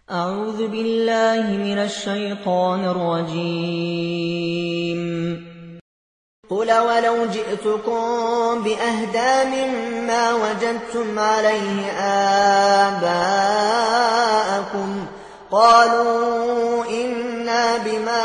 أعوذ بالله من الشيطان الرجيم. قل ولو جئتكم بأهدى مما وجدتم عليه آباءكم قالوا إنا بما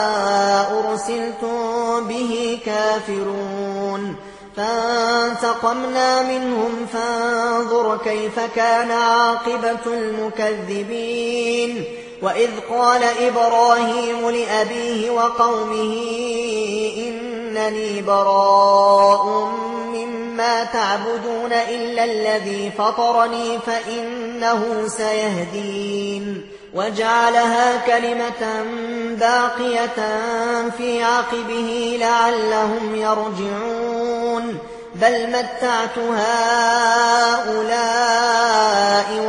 أرسلتم به كافرون فانتقمنا منهم فانظر كيف كان عاقبة المكذبين. وإذ قال إبراهيم لأبيه وقومه إنني براء مما تعبدون إلا الذي فطرني فإنه سيهدين. وجعلها كلمة باقية في عقبه لعلهم يرجعون. بل متعت هؤلاء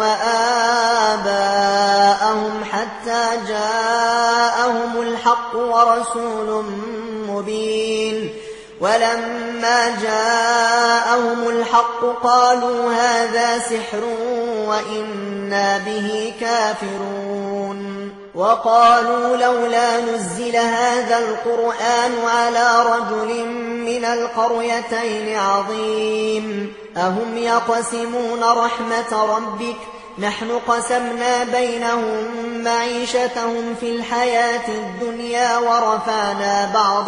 وآباءهم حتى جاءهم الحق ورسول مبين. ولما جاءهم الحق قالوا هذا سحر وإنا به كافرون. وقالوا لولا نزل هذا القرآن على رجل من القريتين عظيم أهم يقسمون رحمة ربك نحن قسمنا بينهم معيشتهم في الحياة الدنيا ورفعنا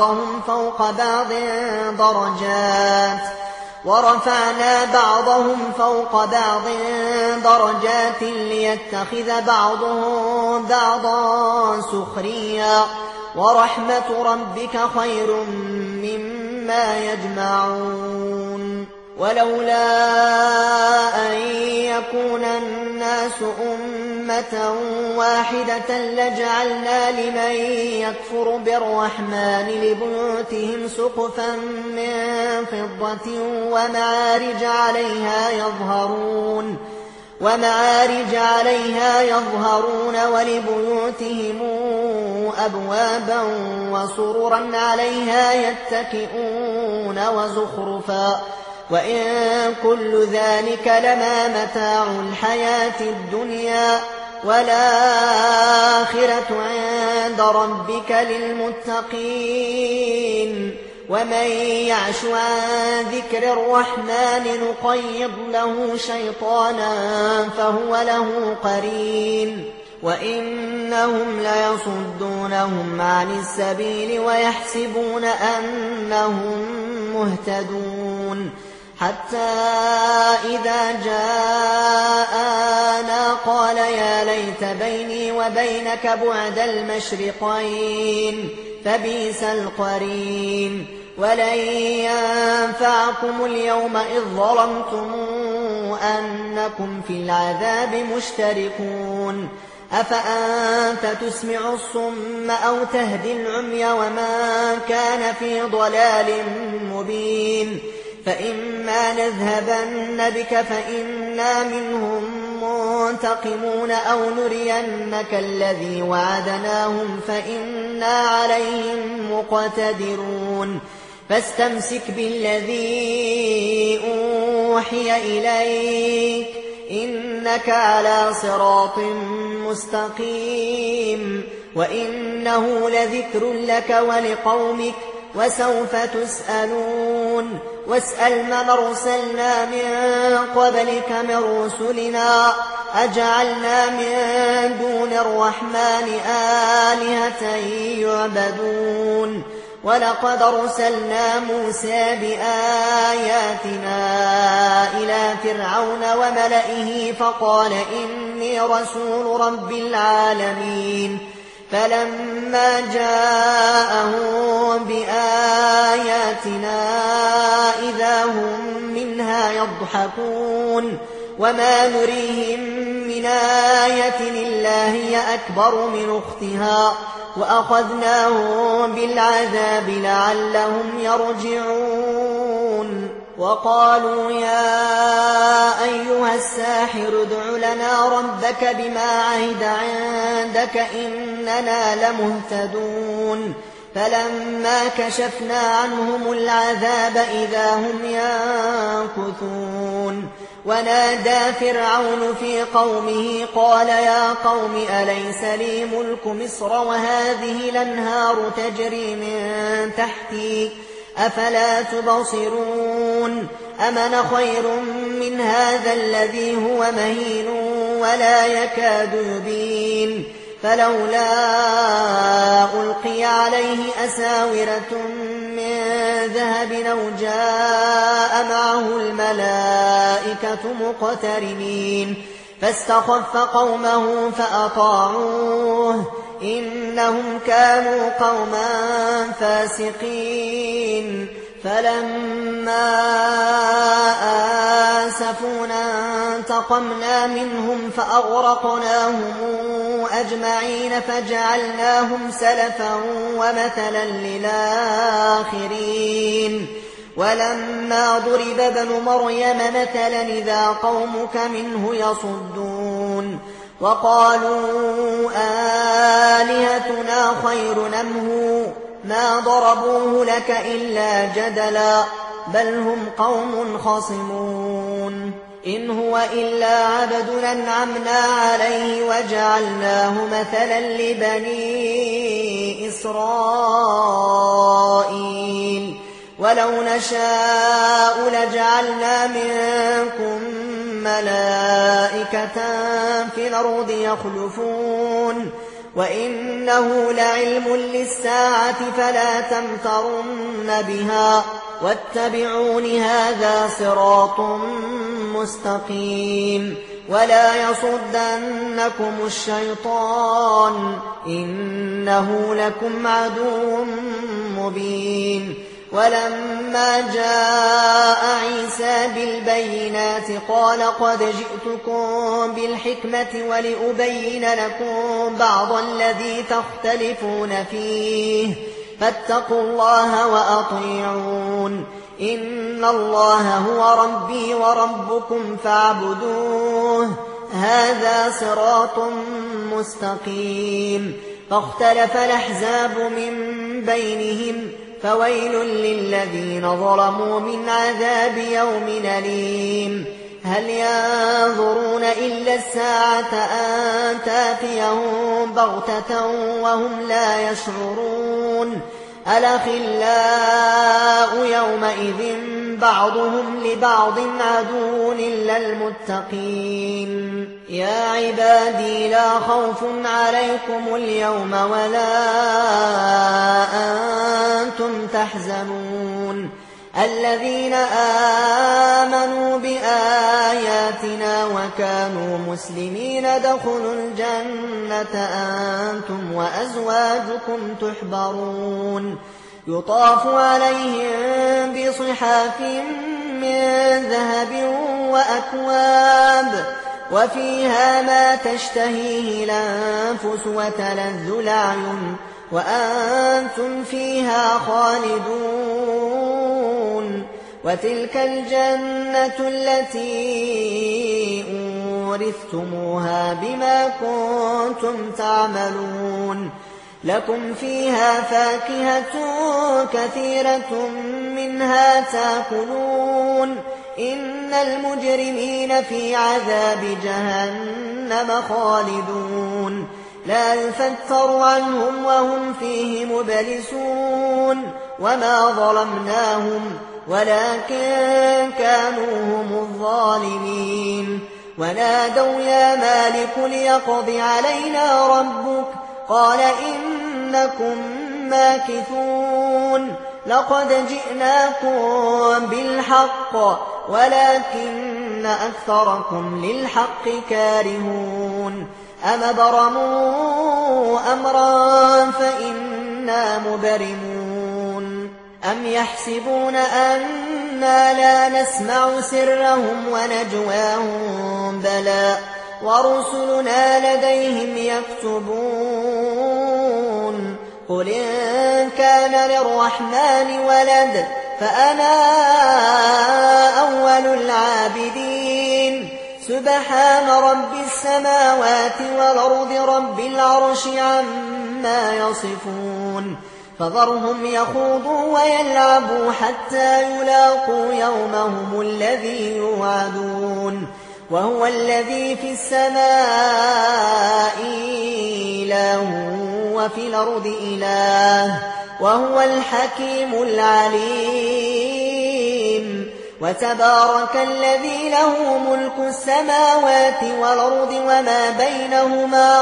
بعضهم فوق بعض درجات ليتخذ بعضهم بعضا سخريا ورحمة ربك خير مما يجمعون. ولولا أن يكون الناس أمة واحدة لجعلنا لمن يكفر بالرحمن لبيوتهم سقفا من فضة ومعارج عليها يظهرون ولبيوتهم أبوابا وسررا عليها يتكئون وزخرفا وإن كل ذلك لما متاع الحياة الدنيا والآخرة عند ربك للمتقين. ومن يعش عن ذكر الرحمن نقيض له شيطانا فهو له قرين وإنهم ليصدونهم عن السبيل ويحسبون أنهم مهتدون. حتى إذا جاءنا قال يا ليت بيني وبينك بعد المشرقين فبئس القرين. ولن ينفعكم اليوم إذ ظلمتم أنكم في العذاب مشتركون. أفأنت تسمع الصم أو تهدي العمي ومن كان في ضلال مبين. فإما نذهبن بك فإنا منهم منتقمون أو نرينك الذي وعدناهم فإنا عليهم مقتدرون. فاستمسك بالذي أوحي إليك إنك على صراط مستقيم وإنه لذكر لك ولقومك وسوف تسألون. واسأل من أرسلنا من قبلك من رسلنا أجعلنا من دون الرحمن آلهة يعبدون. ولقد أرسلنا موسى بآياتنا إلى فرعون وملئه فقال إني رسول رب العالمين. فلما جاءهم بآياتنا إذا هم منها يضحكون. وما نريهم من آية إلا هي أكبر من أختها وأخذناهم بالعذاب لعلهم يرجعون. وقالوا يا أيها الساحر ادع لنا ربك بما عهد عندك إننا لمهتدون. فلما كشفنا عنهم العذاب إذا هم ينكثون. ونادى فرعون في قومه قال يا قوم أليس لي ملك مصر وهذه الأنهار تجري من تحتي أفلا تبصرون أمن خير من هذا الذي هو مهين ولا يكاد يبين فلولا ألقي عليه أساورة من ذهب أو جاء معه الملائكة مقترنين فاستخف قومه فأطاعوه إنهم كانوا قوما فاسقين فلما آسفونا انتقمنا منهم فأغرقناهم أجمعين فجعلناهم سلفا ومثلا للآخرين ولما ضرب ابن مريم مثلا إذا قومك منه يصدون وقالوا آلهتنا خير أم هو ما ضربوه لك إلا جدلا بل هم قوم خصمون إن هو إلا عبد أنعمنا عليه وجعلناه مثلا لبني إسرائيل ولو نشاء لجعلنا منكم ملائكة في الأرض يخلفون وإنه لعلم للساعة فلا تمترن بها واتبعون هذا صراط مستقيم ولا يصدنكم الشيطان إنه لكم عدو مبين ولما جاء عيسى بالبينات قال قد جئتكم بالحكمة ولأبين لكم بعض الذي تختلفون فيه فاتقوا الله وأطيعون إن الله هو ربي وربكم فاعبدوه هذا صراط مستقيم فاختلف الأحزاب من بينهم فويل للذين ظلموا من عذاب يوم أليم هل ينظرون إلا الساعة أن تأتيهم بغتة وهم لا يشعرون الأخلاء يومئذ بعضهم لبعض عدو إلا المتقين يا عبادي لا خوف عليكم اليوم ولا أنتم تحزنون الذين آمنوا بآياتنا وكانوا مسلمين ادخلوا الجنة أنتم وأزواجكم تحبرون يطاف عليهم بصحاف من ذهب وأكواب وفيها ما تشتهيه الأنفس وتلذ الأعين وأنتم فيها خالدون وتلك الجنة التي أورثتموها بما كنتم تعملون لكم فيها فاكهة كثيرة منها تأكلون إن المجرمين في عذاب جهنم خالدون لا يفتر عنهم وهم فيه مبلسون وما ظلمناهم ولكن كانوا هم الظالمين ونادوا يا مالك ليقض علينا ربك قال إنكم ماكثون لقد جئناكم بالحق ولكن أكثركم للحق كارهون أم برموا أمرا فإنا مبرمون أم يحسبون أنا لا نسمع سرهم ونجواهم بلى ورسلنا لديهم يكتبون قل إن كان للرحمن ولد فأنا أول العابدين سبحان رب السماوات والأرض رب العرش عما يصفون فذرهم يخوضوا ويلعبوا حتى يلاقوا يومهم الذي يوعدون وهو الذي في السماء إله وفي الأرض إله وهو الحكيم العليم وتبارك الذي له ملك السماوات والأرض وما بينهما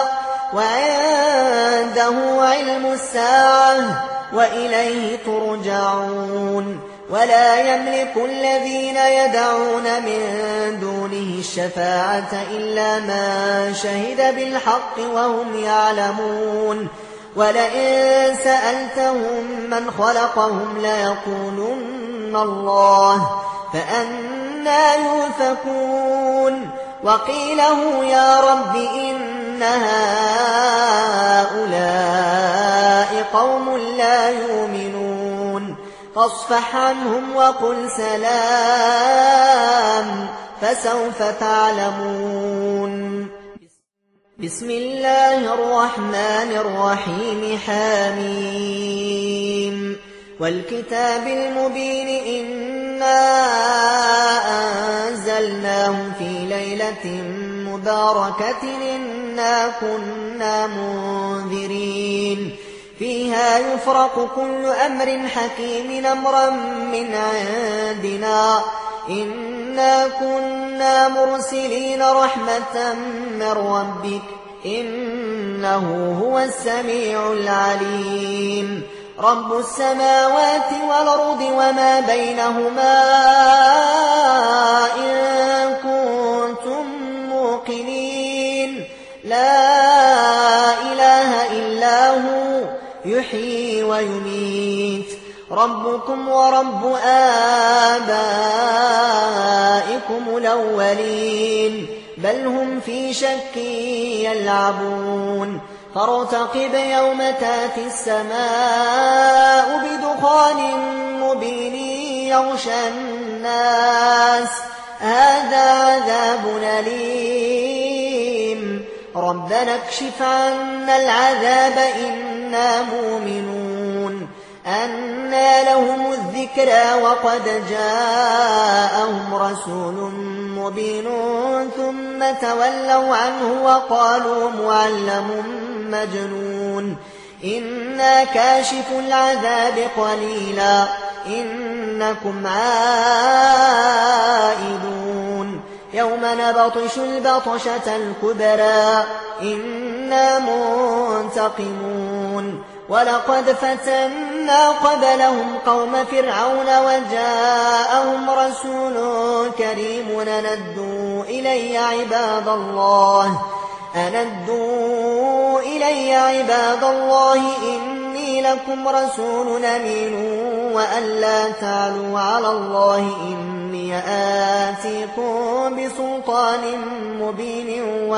وعنده علم الساعة وإليه ترجعون ولا يملك الذين يدعون من دونه الشفاعة إلا من شهد بالحق وهم يعلمون ولئن سألتهم من خلقهم ليقولن الله فأنى يؤفكون وقيله يا رب إن هؤلاء قوم لا يؤمنون فاصفح عنهم وقل سلام فسوف تعلمون بسم الله الرحمن الرحيم حميم والكتاب المبين إنا أنزلناه في ليلة مباركة إنا كنا منذرين فيها يفرق كل أمر حكيم أمرا من عندنا إنا كنا مرسلين رحمة من ربك إنه هو السميع العليم رب السماوات والأرض وما بينهما إن كنتم موقنين لا إله إلا هو يحيي ويميت ربكم ورب آبائكم الأولين بل هم في شك يلعبون فارتقب يوم تاتي السماء بدخان مبين يغشى الناس هذا عذاب أليم ربنا اكشف عنا العذاب إنا مؤمنون أنى لهم الذكرى وقد جاءهم رسول مبين ثم تولوا عنه وقالوا معلم مجنون إنا كاشف العذاب قليلا إنكم عائدون يوم نبطش البطشة الكبرى إنا منتقمون ولقد فتنا قبلهم قوم فرعون وجاءهم رسول كريم أندوا إلي عباد الله إني لكم رسول أمين وأن لا تعلوا على الله إني آتيكم بسلطان مبين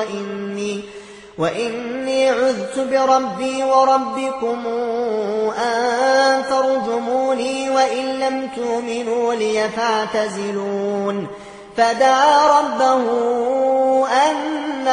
وإني عذت بربي وربكم أن ترجموني وإن لم تؤمنوا لي فاعتزلون فدعا ربه أن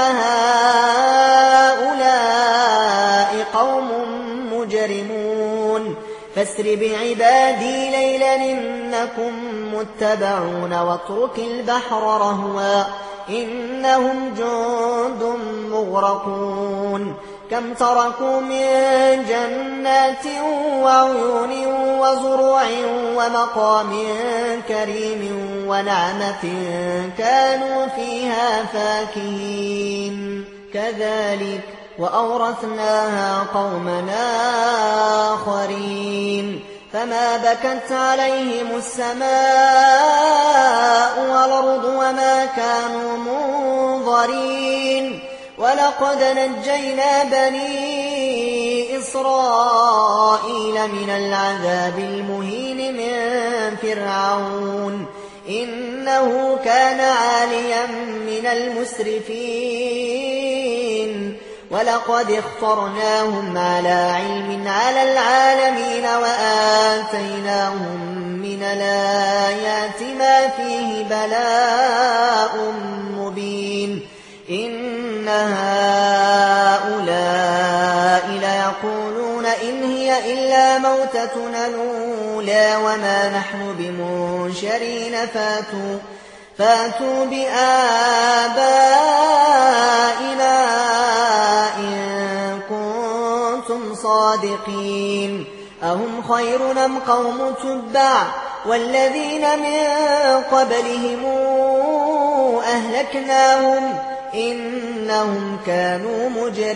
هؤلاء قوم مجرمون فاسر بعبادي ليلا إنكم متبعون واترك البحر رهوا إنهم جند مغرقون كم تركوا من جنات وعيون وزروع ومقام كريم ونعمة كانوا فيها فاكهين كذلك وأورثناها قومنا آخرين فما بكت عليهم السماء والأرض وما كانوا منظرين ولقد نجينا بني إسرائيل من العذاب المهين من فرعون إنه كان عاليا من المسرفين ولقد اخترناهم على علم على العالمين وآتيناهم من الآيات ما فيه بلاء مبين إن هؤلاء ليقولون إن هي إلا إلا موتتنا الأولى وما نحن بمنشرين فاتوا بآبائنا إن كنتم صادقين أهم خير أم قوم تبع والذين من قبلهم أهلكناهم إنهم كانوا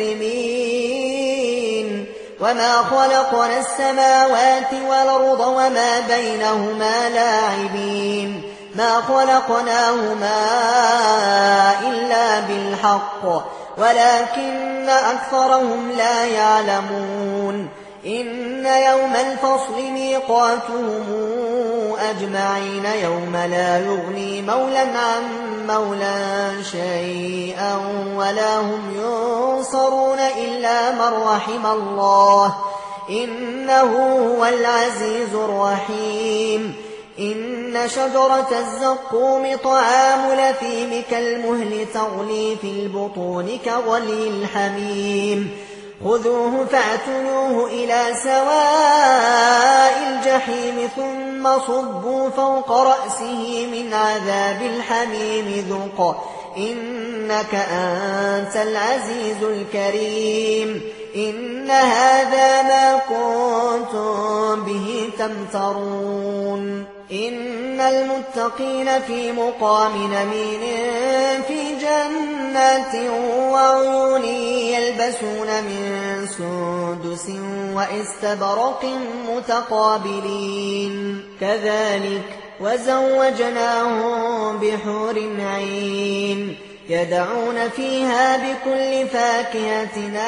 مجرمين وما خلقنا السماوات والأرض وما بينهما لاعبين ما خلقناهما إلا بالحق ولكن أكثرهم لا يعلمون إن يوم الفصل ميقاتهم أجمعين يوم لا يغني مولى عن مولى شيئا ولا هم ينصرون إلا من رحم الله إنه هو العزيز الرحيم إن شجرة الزقوم طعام الأثيم كالمهل تغلي في البطون كغلي الحميم خذوه فاعتلوه إلى سواء الجحيم ثم صبوا فوق رأسه من عذاب الحميم ذق إنك أنت العزيز الكريم إن هذا ما كنتم به تمترون إن المتقين في مقام أمين في جنات وعيون يلبسون من سندس وإستبرق متقابلين كذلك وزوجناهم بحور عين يدعون فيها بكل فاكهة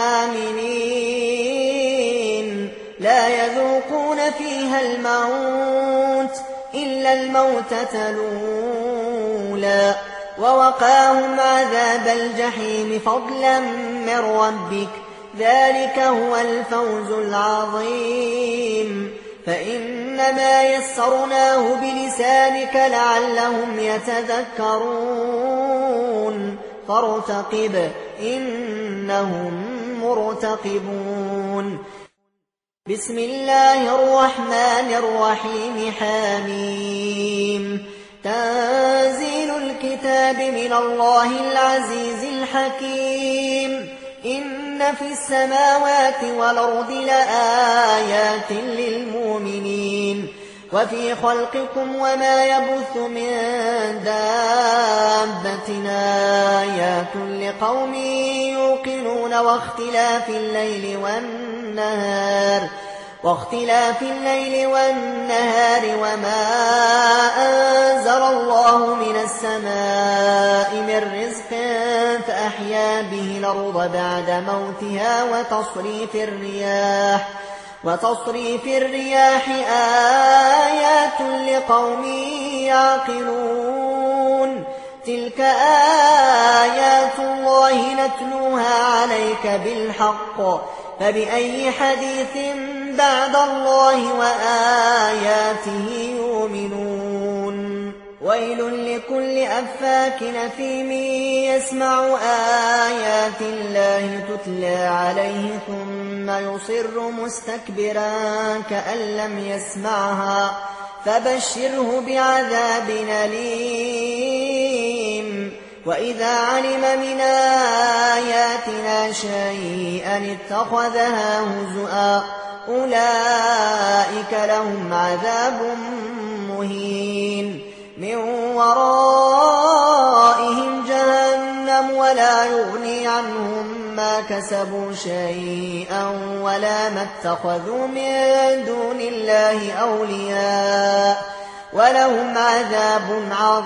آمنين لا يذوقون فيها الموت إلا الموتة الأولى ووقاهم عذاب الجحيم فضلا من ربك ذلك هو الفوز العظيم فإنما يسرناه بلسانك لعلهم يتذكرون فارتقب إنهم مرتقبون بسم الله الرحمن الرحيم حميم تنزيل الكتاب من الله العزيز الحكيم إن في السماوات والأرض لآيات للمؤمنين وفي خلقكم وما يبث من دابة آيات لقوم يوقنون واختلاف الليل والنهار وما أنزل الله من السماء من رزق فأحيا به الأرض بعد موتها وتصريف الرياح آيات لقوم يعقلون تلك آيات الله نتلوها عليك بالحق فبأي حديث بعد الله وآياته يؤمنون ويل لكل أفاك أثيم يسمع آيات الله تتلى عليه ثم يصر مستكبرا كأن لم يسمعها فبشره بعذاب أليم وإذا علم من آياتنا شيئا اتخذها هزؤا أولئك لهم عذاب مهين من ورائهم جهنم ولا يغني عنهم ما كسبوا شيئا ولا ما اتخذوا من دون الله أولياء ولهم عذاب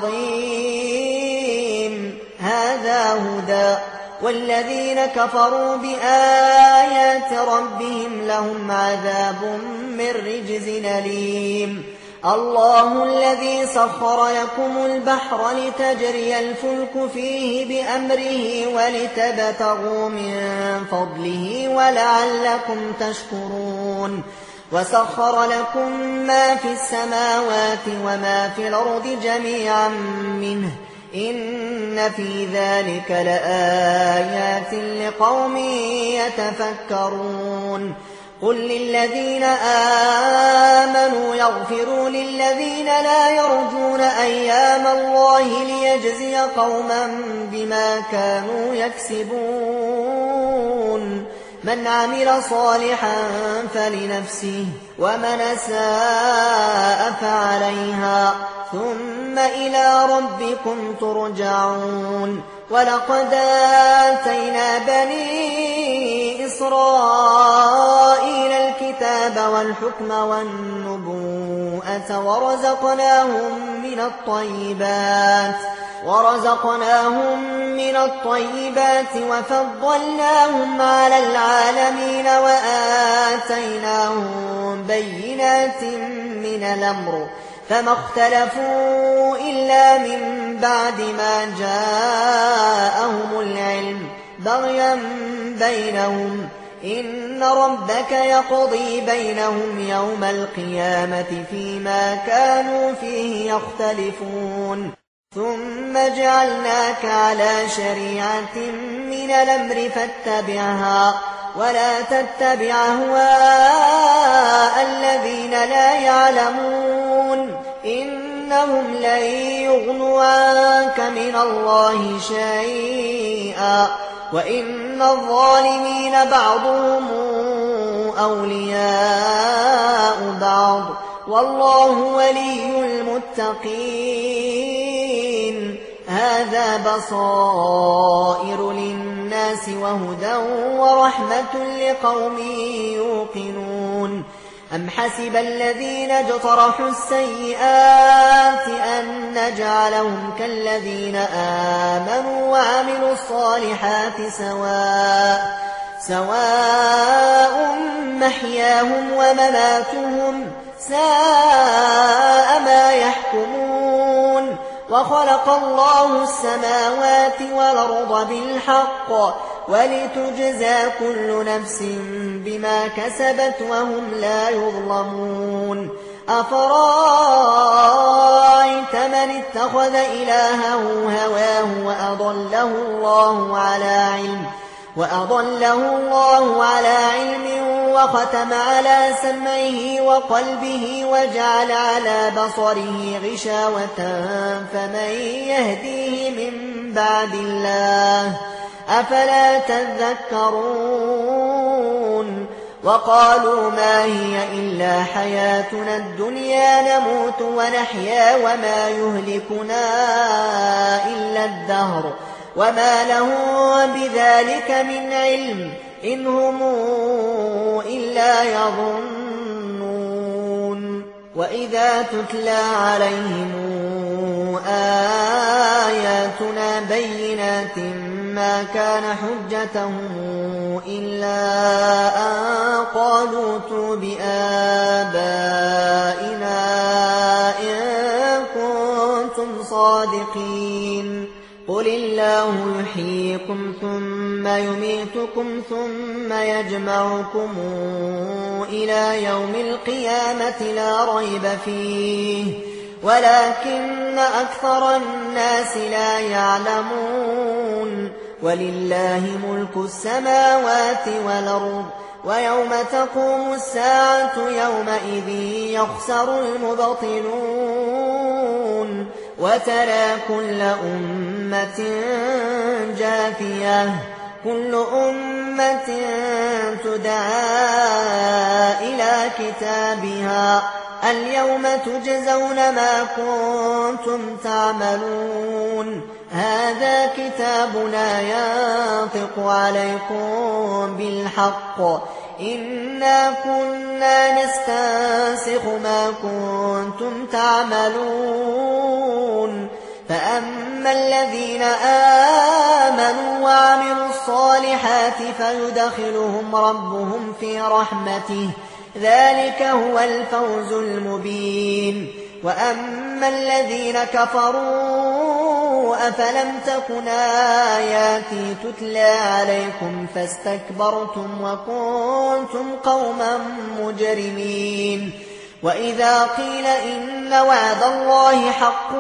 عظيم هذا هدى والذين كفروا بآيات ربهم لهم عذاب من رجز أليم الله الذي سخر لكم البحر لتجري الفلك فيه بأمره ولتبتغوا من فضله ولعلكم تشكرون وسخر لكم ما في السماوات وما في الأرض جميعا منه إن في ذلك لآيات لقوم يتفكرون قل للذين آمنوا يغفروا للذين لا يرجون أيام الله ليجزي قوما بما كانوا يكسبون من عمل صالحا فلنفسه ومن أساء فعليها ثم إلى ربكم ترجعون ولقد آتينا بني إسرائيل الكتاب والحكم والنبوءة ورزقناهم من الطيبات وفضلناهم على العالمين وآتيناهم بينات من الأمر فما اختلفوا إلا من بعد ما جاءهم العلم بغيا بينهم إن ربك يقضي بينهم يوم القيامة فيما كانوا فيه يختلفون ثم جعلناك على شريعة من الأمر فاتبعها ولا تتبع أهواء الذين لا يعلمون إنهم لن يغنوا عنك من الله شيئا وإن الظالمين بعضهم أولياء بعض والله ولي المتقين هذا بصائر للناس وهدى ورحمة لقوم يوقنون أم حسب الذين اجترحوا السيئات أن نجعلهم كالذين آمنوا وعملوا الصالحات سواء محياهم ومماتهم ساء ما يحكمون وخلق الله السماوات والأرض بالحق ولتجزى كل نفس بما كسبت وهم لا يظلمون أفرأيت من اتخذ إلهه هواه وأضله الله على علم وختم على سمعه وقلبه وجعل على بصره غشاوة فمن يهديه من بعد الله أفلا تذكرون وقالوا ما هي إلا حياتنا الدنيا نموت ونحيا وما يهلكنا إلا الدهر وما لهم بذلك من علم إن هم إلا يظنون وإذا تتلى عليهم آياتنا بينات ما كان حجتهم إلا أن قالوا ائتوا بآبائنا إن كنتم صادقين قل الله يحييكم ثم يميتكم ثم يجمعكم إلى يوم القيامة لا ريب فيه ولكن أكثر الناس لا يعلمون ولله ملك السماوات والأرض ويوم تقوم الساعة يومئذ يخسر المبطلون وترى كل أمة جاثية كل أمة تدعى إلى كتابها اليوم تجزون ما كنتم تعملون هذا كتابنا ينطق عليكم بالحق إنا كنا نستنسخ ما كنتم تعملون فأما الذين آمنوا وعملوا الصالحات فيدخلهم ربهم في رحمته ذلك هو الفوز المبين وأما الذين كفروا أفلم تكن آياتي تتلى عليكم فاستكبرتم وكنتم قوما مجرمين وإذا قيل إن وعد الله حق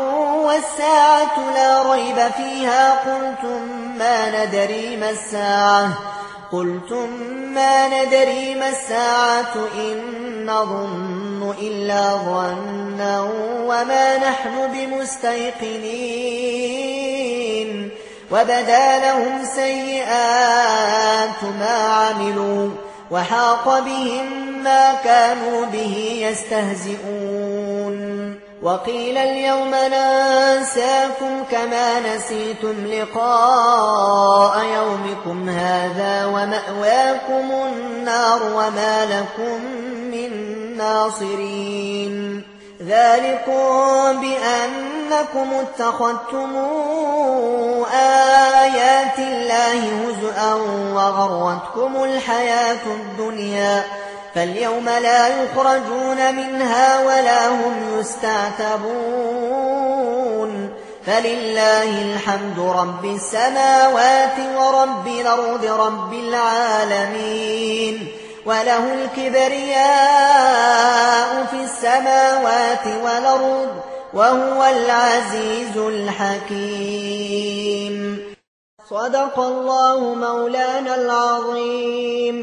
والساعة لا ريب فيها قلتم قلتم ما ندري ما الساعة إن نظن إلا ظنا وما نحن بمستيقنين وبدا لهم سيئات ما عملوا وحاق بهم ما كانوا به يستهزئون وقيل اليوم ننساكم كما نسيتم لقاء يومكم هذا ومأواكم النار وما لكم من ناصرين ذلكم بأنكم اتخذتم آيات الله هزءا وغرتكم الحياة الدنيا فاليوم لا يخرجون منها ولا هم يستعتبون فلله الحمد رب السماوات ورب الأرض رب العالمين وله الكبرياء في السماوات والأرض وهو العزيز الحكيم صدق الله مولانا العظيم.